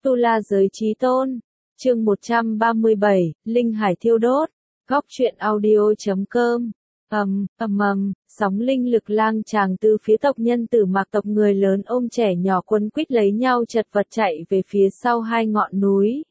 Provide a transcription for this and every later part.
Tu La Giới Chí Tôn, chương 137, Linh Hải thiêu đốt, góc truyện audio.com. Sóng linh lực lang tràng từ phía tộc nhân Tử Mạc tộc, người lớn ôm trẻ nhỏ quấn quýt lấy nhau chật vật chạy về phía sau hai ngọn núi.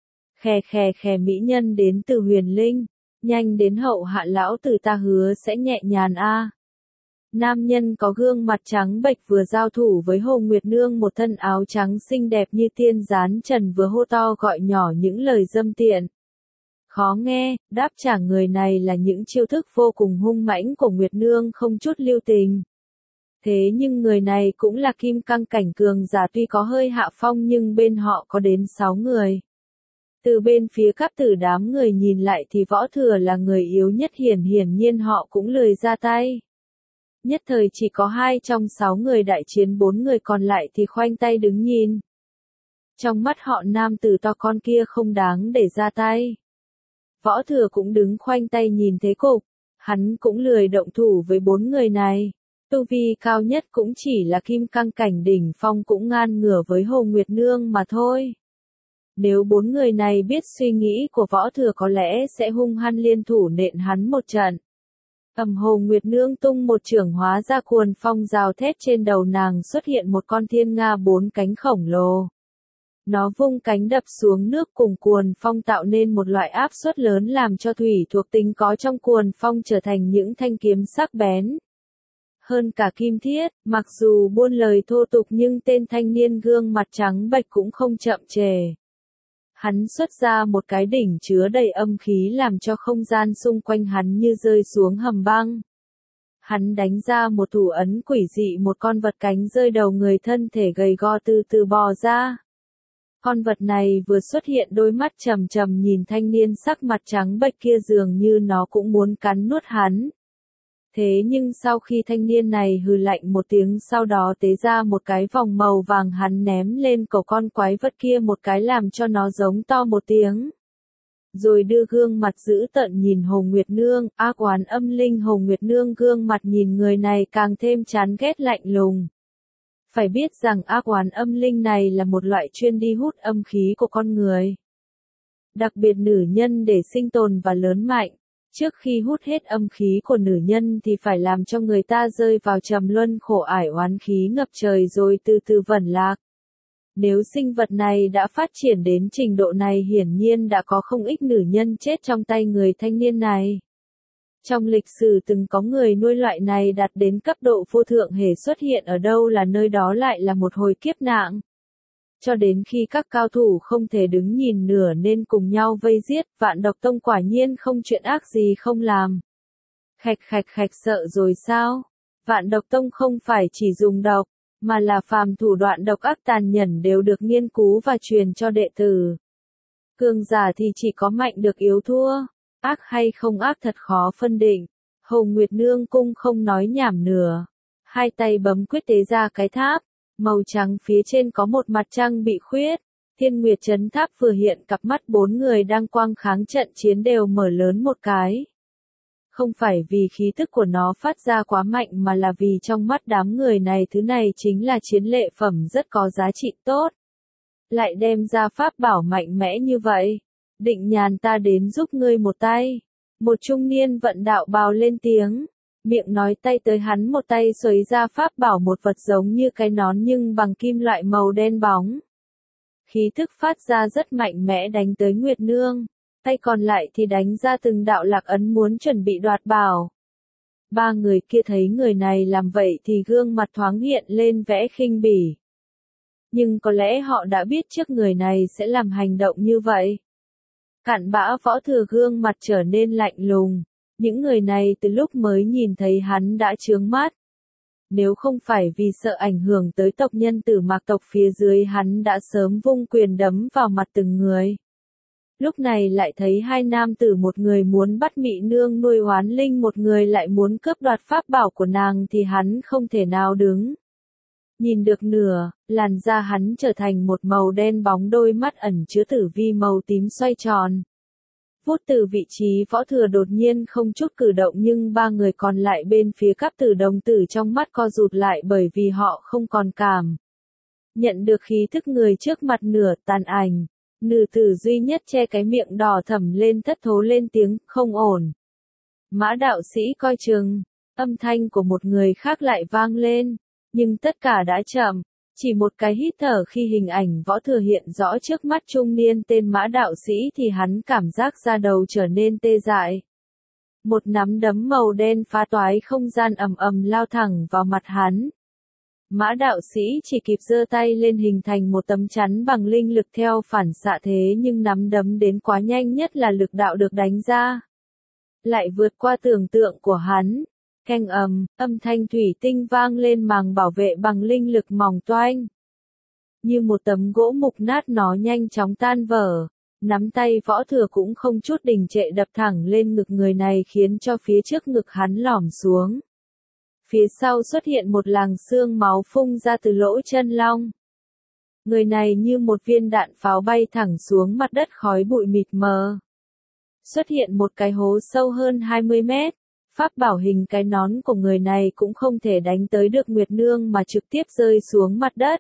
Khè mỹ nhân đến từ Huyền Linh, nhanh đến hậu hạ, lão tử ta hứa sẽ nhẹ nhàng a. Nam nhân có gương mặt trắng bệch vừa giao thủ với Hồ Nguyệt Nương, một thân áo trắng xinh đẹp như tiên dán trần, vừa hô to gọi nhỏ những lời dâm tiện. Khó nghe, đáp trả người này là những chiêu thức vô cùng hung mãnh của Nguyệt Nương không chút lưu tình. Thế nhưng người này cũng là kim cang cảnh cường giả, tuy có hơi hạ phong nhưng bên họ có đến 6 người. Từ bên phía Cáp Tử đám người nhìn lại thì Võ Thừa là người yếu nhất, hiển nhiên họ cũng lười ra tay. Nhất thời chỉ có 2 trong 6 người đại chiến, 4 người còn lại thì khoanh tay đứng nhìn. Trong mắt họ nam tử to con kia không đáng để ra tay. Võ Thừa cũng đứng khoanh tay nhìn thế cục, hắn cũng lười động thủ với 4 người này. Tu vi cao nhất cũng chỉ là kim cang cảnh đỉnh phong, cũng ngang ngửa với Hồ Nguyệt Nương mà thôi. Nếu 4 người này biết suy nghĩ của Võ Thừa có lẽ sẽ hung hăng liên thủ nện hắn một trận. Hồ Nguyệt Nương tung một chưởng, hóa ra cuồng phong rào thét, trên đầu nàng xuất hiện một con thiên nga 4 cánh khổng lồ. Nó vung cánh đập xuống nước cùng cuồng phong, tạo nên một loại áp suất lớn làm cho thủy thuộc tính có trong cuồng phong trở thành những thanh kiếm sắc bén. Hơn cả kim thiết, mặc dù buôn lời thô tục nhưng tên thanh niên gương mặt trắng bệch cũng không chậm trễ. Hắn xuất ra một cái đỉnh chứa đầy âm khí, làm cho không gian xung quanh hắn như rơi xuống hầm băng. Hắn đánh ra một thủ ấn quỷ dị, một con vật cánh rơi đầu người, thân thể gầy go từ từ bò ra. Con vật này vừa xuất hiện, đôi mắt trầm trầm nhìn thanh niên sắc mặt trắng bệch kia, dường như nó cũng muốn cắn nuốt hắn. Thế nhưng sau khi thanh niên này hừ lạnh một tiếng, sau đó tế ra một cái vòng màu vàng, hắn ném lên cổ con quái vật kia một cái làm cho nó giống to một tiếng. Rồi đưa gương mặt dữ tợn nhìn Hồ Nguyệt Nương, ác oán âm linh. Hồ Nguyệt Nương gương mặt nhìn người này càng thêm chán ghét lạnh lùng. Phải biết rằng ác oán âm linh này là một loại chuyên đi hút âm khí của con người. Đặc biệt nữ nhân để sinh tồn và lớn mạnh. Trước khi hút hết âm khí của nữ nhân thì phải làm cho người ta rơi vào trầm luân khổ ải, oán khí ngập trời rồi từ từ vẩn lạc. Nếu sinh vật này đã phát triển đến trình độ này, hiển nhiên đã có không ít nữ nhân chết trong tay người thanh niên này. Trong lịch sử từng có người nuôi loại này đạt đến cấp độ vô thượng, hề xuất hiện ở đâu là nơi đó lại là một hồi kiếp nạn. Cho đến khi các cao thủ không thể đứng nhìn nửa nên cùng nhau vây giết, Vạn Độc Tông quả nhiên không chuyện ác gì không làm. Khạch sợ rồi sao? Vạn Độc Tông không phải chỉ dùng độc, mà là phàm thủ đoạn độc ác tàn nhẫn đều được nghiên cứu và truyền cho đệ tử. Cường giả thì chỉ có mạnh được yếu thua, ác hay không ác thật khó phân định. Hồ Nguyệt Nương cung không nói nhảm nữa, hai tay bấm quyết tế ra cái tháp màu trắng, phía trên có một mặt trăng bị khuyết. Thiên Nguyệt Chấn Tháp vừa hiện, cặp mắt 4 người đang quang kháng trận chiến đều mở lớn một cái. Không phải vì khí tức của nó phát ra quá mạnh, mà là vì trong mắt đám người này thứ này chính là chiến lợi phẩm rất có giá trị tốt. Lại đem ra pháp bảo mạnh mẽ như vậy. Định Nhàn, ta đến giúp ngươi một tay. Một trung niên vận đạo bào lên tiếng. Miệng nói, tay tới hắn một tay xuấy ra pháp bảo, một vật giống như cái nón nhưng bằng kim loại màu đen bóng. Khí thức phát ra rất mạnh mẽ đánh tới Nguyệt Nương, tay còn lại thì đánh ra từng đạo lạc ấn muốn chuẩn bị đoạt bảo. 3 người kia thấy người này làm vậy thì gương mặt thoáng hiện lên vẻ khinh bỉ. Nhưng có lẽ họ đã biết trước người này sẽ làm hành động như vậy. Cặn bã Võ Thừa gương mặt trở nên lạnh lùng. Những người này từ lúc mới nhìn thấy hắn đã chướng mắt. Nếu không phải vì sợ ảnh hưởng tới tộc nhân Tử Mạc tộc phía dưới, hắn đã sớm vung quyền đấm vào mặt từng người. Lúc này lại thấy 2 nam tử, một người muốn bắt Mị Nương nuôi oán linh, một người lại muốn cướp đoạt pháp bảo của nàng, thì hắn không thể nào đứng nhìn được nửa. Làn da hắn trở thành một màu đen bóng, đôi mắt ẩn chứa tử vi màu tím xoay tròn. Vút từ vị trí Võ Thừa đột nhiên không chút cử động, nhưng 3 người còn lại bên phía Cáp Tử đồng tử trong mắt co rụt lại, bởi vì họ không còn cảm Nhận được khí thức người trước mặt nửa tàn ảnh. Nữ tử duy nhất che cái miệng đỏ thẫm lên thất thố lên tiếng, không ổn. Mã đạo sĩ coi chừng, âm thanh của một người khác lại vang lên, nhưng tất cả đã chậm, chỉ một cái hít thở khi hình ảnh Võ Thừa hiện rõ trước mắt trung niên tên Mã đạo sĩ thì hắn cảm giác da đầu trở nên tê dại. Một nắm đấm màu đen phá toái không gian ầm ầm lao thẳng vào mặt hắn. Mã đạo sĩ chỉ kịp giơ tay lên hình thành một tấm chắn bằng linh lực theo phản xạ thế nhưng nắm đấm đến quá nhanh, nhất là lực đạo được đánh ra lại vượt qua tưởng tượng của hắn. Keng âm thanh thủy tinh vang lên, màng bảo vệ bằng linh lực mỏng toanh. Như một tấm gỗ mục nát nó nhanh chóng tan vỡ. Nắm tay Võ Thừa cũng không chút đình trệ đập thẳng lên ngực người này khiến cho phía trước ngực hắn lỏm xuống. Phía sau xuất hiện một làn xương máu phun ra từ lỗ chân long. Người này như một viên đạn pháo bay thẳng xuống mặt đất, khói bụi mịt mờ. Xuất hiện một cái hố sâu hơn 20 mét. Pháp bảo hình cái nón của người này cũng không thể đánh tới được Nguyệt Nương mà trực tiếp rơi xuống mặt đất.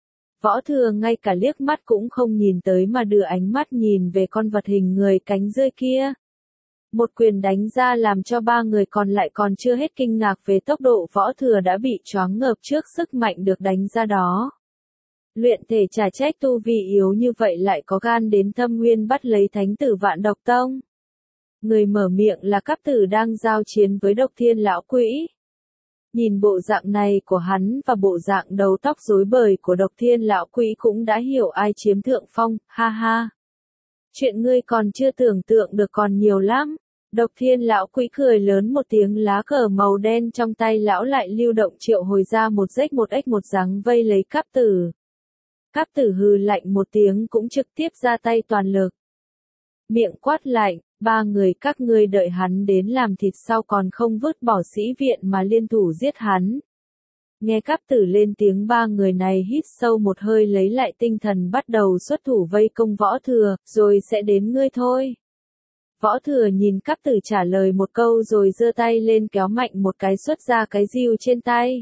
Võ Thừa ngay cả liếc mắt cũng không nhìn tới mà đưa ánh mắt nhìn về con vật hình người cánh rơi kia. Một quyền đánh ra làm cho ba người còn lại còn chưa hết kinh ngạc về tốc độ Võ Thừa đã bị choáng ngợp trước sức mạnh được đánh ra đó. Luyện thể chả trách tu vi yếu như vậy lại có gan đến Thâm Nguyên bắt lấy thánh tử Vạn Độc Tông. Người mở miệng là Cáp Tử đang giao chiến với Độc Thiên lão quỷ. Nhìn bộ dạng này của hắn và bộ dạng đầu tóc rối bời của Độc Thiên lão quỷ cũng đã hiểu ai chiếm thượng phong, ha ha. Chuyện ngươi còn chưa tưởng tượng được còn nhiều lắm. Độc Thiên lão quỷ cười lớn một tiếng, lá cờ màu đen trong tay lão lại lưu động triệu hồi ra một rách một ếch một dáng vây lấy Cáp Tử. Cáp Tử hừ lạnh một tiếng cũng trực tiếp ra tay toàn lực. Miệng quát lạnh, ba người các ngươi đợi hắn đến làm thịt sau còn không vứt bỏ sĩ viện mà liên thủ giết hắn. Nghe Cáp Tử lên tiếng, ba người này hít sâu một hơi lấy lại tinh thần bắt đầu xuất thủ vây công Võ Thừa, rồi sẽ đến ngươi thôi. Võ Thừa nhìn Cáp Tử trả lời một câu rồi giơ tay lên kéo mạnh một cái xuất ra cái rìu trên tay.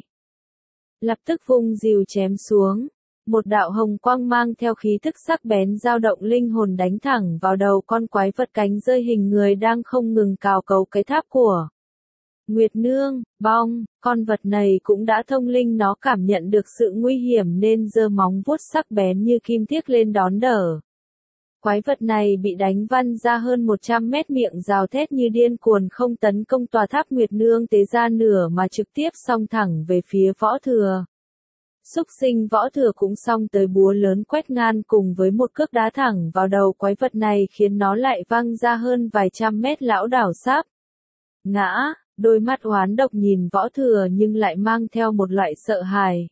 Lập tức vung rìu chém xuống. Một đạo hồng quang mang theo khí thức sắc bén dao động linh hồn đánh thẳng vào đầu con quái vật cánh rơi hình người đang không ngừng cào cấu cái tháp của Nguyệt Nương. Bong, con vật này cũng đã thông linh, nó cảm nhận được sự nguy hiểm nên giơ móng vuốt sắc bén như kim tiết lên đón đỡ. Quái vật này bị đánh văng ra hơn 100 mét, miệng gào thét như điên cuồng không tấn công tòa tháp Nguyệt Nương tế ra nửa mà trực tiếp xông thẳng về phía Võ Thừa. Xúc sinh Võ Thừa cũng xông tới, búa lớn quét ngang cùng với một cước đá thẳng vào đầu quái vật này khiến nó lại văng ra hơn vài trăm mét, lão đảo sắp ngã. Đôi mắt oán độc nhìn Võ Thừa nhưng lại mang theo một loại sợ hãi.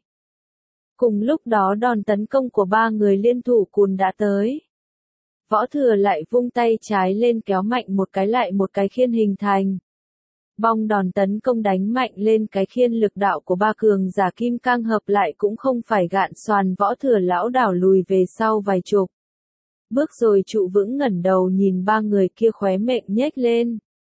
Cùng lúc đó đòn tấn công của ba người liên thủ cùn đã tới. Võ Thừa lại vung tay trái lên kéo mạnh một cái, lại một cái khiên hình thành. Bong, đòn tấn công đánh mạnh lên cái khiên, lực đạo của ba cường giả kim cang hợp lại cũng không phải gạn xoàn. Võ Thừa lão đảo lùi về sau vài chục bước rồi trụ vững, ngẩng đầu nhìn ba người kia, khóe miệng nhếch lên.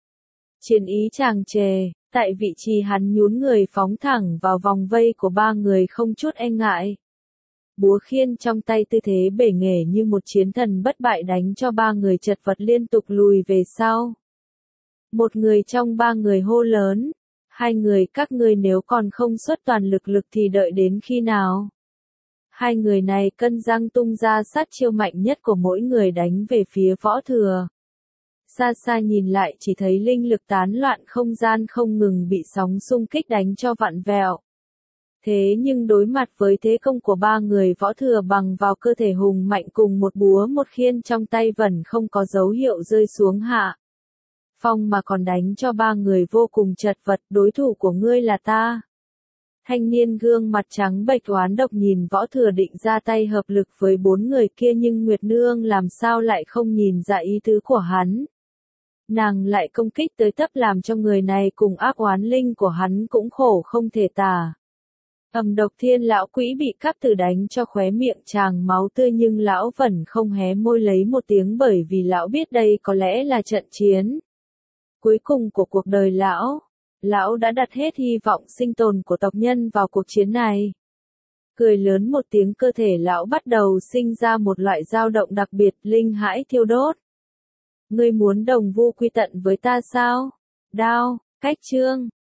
Chiến ý tràn trề, tại vị trí hắn nhún người phóng thẳng vào vòng vây của ba người không chút e ngại. Búa khiên trong tay tư thế bể nghề như một chiến thần bất bại đánh cho ba người chật vật liên tục lùi về sau. Một người trong ba người hô lớn, hai người các ngươi nếu còn không xuất toàn lực thì đợi đến khi nào? Hai người này cân răng tung ra sát chiêu mạnh nhất của mỗi người đánh về phía Võ Thừa. Xa xa nhìn lại chỉ thấy linh lực tán loạn, không gian không ngừng bị sóng xung kích đánh cho vặn vẹo. Thế nhưng đối mặt với thế công của ba người, Võ Thừa bằng vào cơ thể hùng mạnh cùng một búa một khiên trong tay vẫn không có dấu hiệu rơi xuống hạ phong mà còn đánh cho ba người vô cùng chật vật. Đối thủ của ngươi là ta. Thanh niên gương mặt trắng bệch oán độc nhìn Võ Thừa định ra tay hợp lực với bốn người kia, nhưng Nguyệt Nương làm sao lại không nhìn ra ý tứ của hắn. Nàng lại công kích tới tấp làm cho người này cùng ác oán linh của hắn cũng khổ không thể tả. Độc Thiên lão quỷ bị Cáp Tử đánh cho khóe miệng tràn máu tươi, nhưng lão vẫn không hé môi lấy một tiếng, bởi vì lão biết đây có lẽ là trận chiến cuối cùng của cuộc đời lão. Lão đã đặt hết hy vọng sinh tồn của tộc nhân vào cuộc chiến này. Cười lớn một tiếng, cơ thể lão bắt đầu sinh ra một loại dao động đặc biệt, linh hãi thiêu đốt. Ngươi muốn đồng vu quy tận với ta sao? Đao, cách chương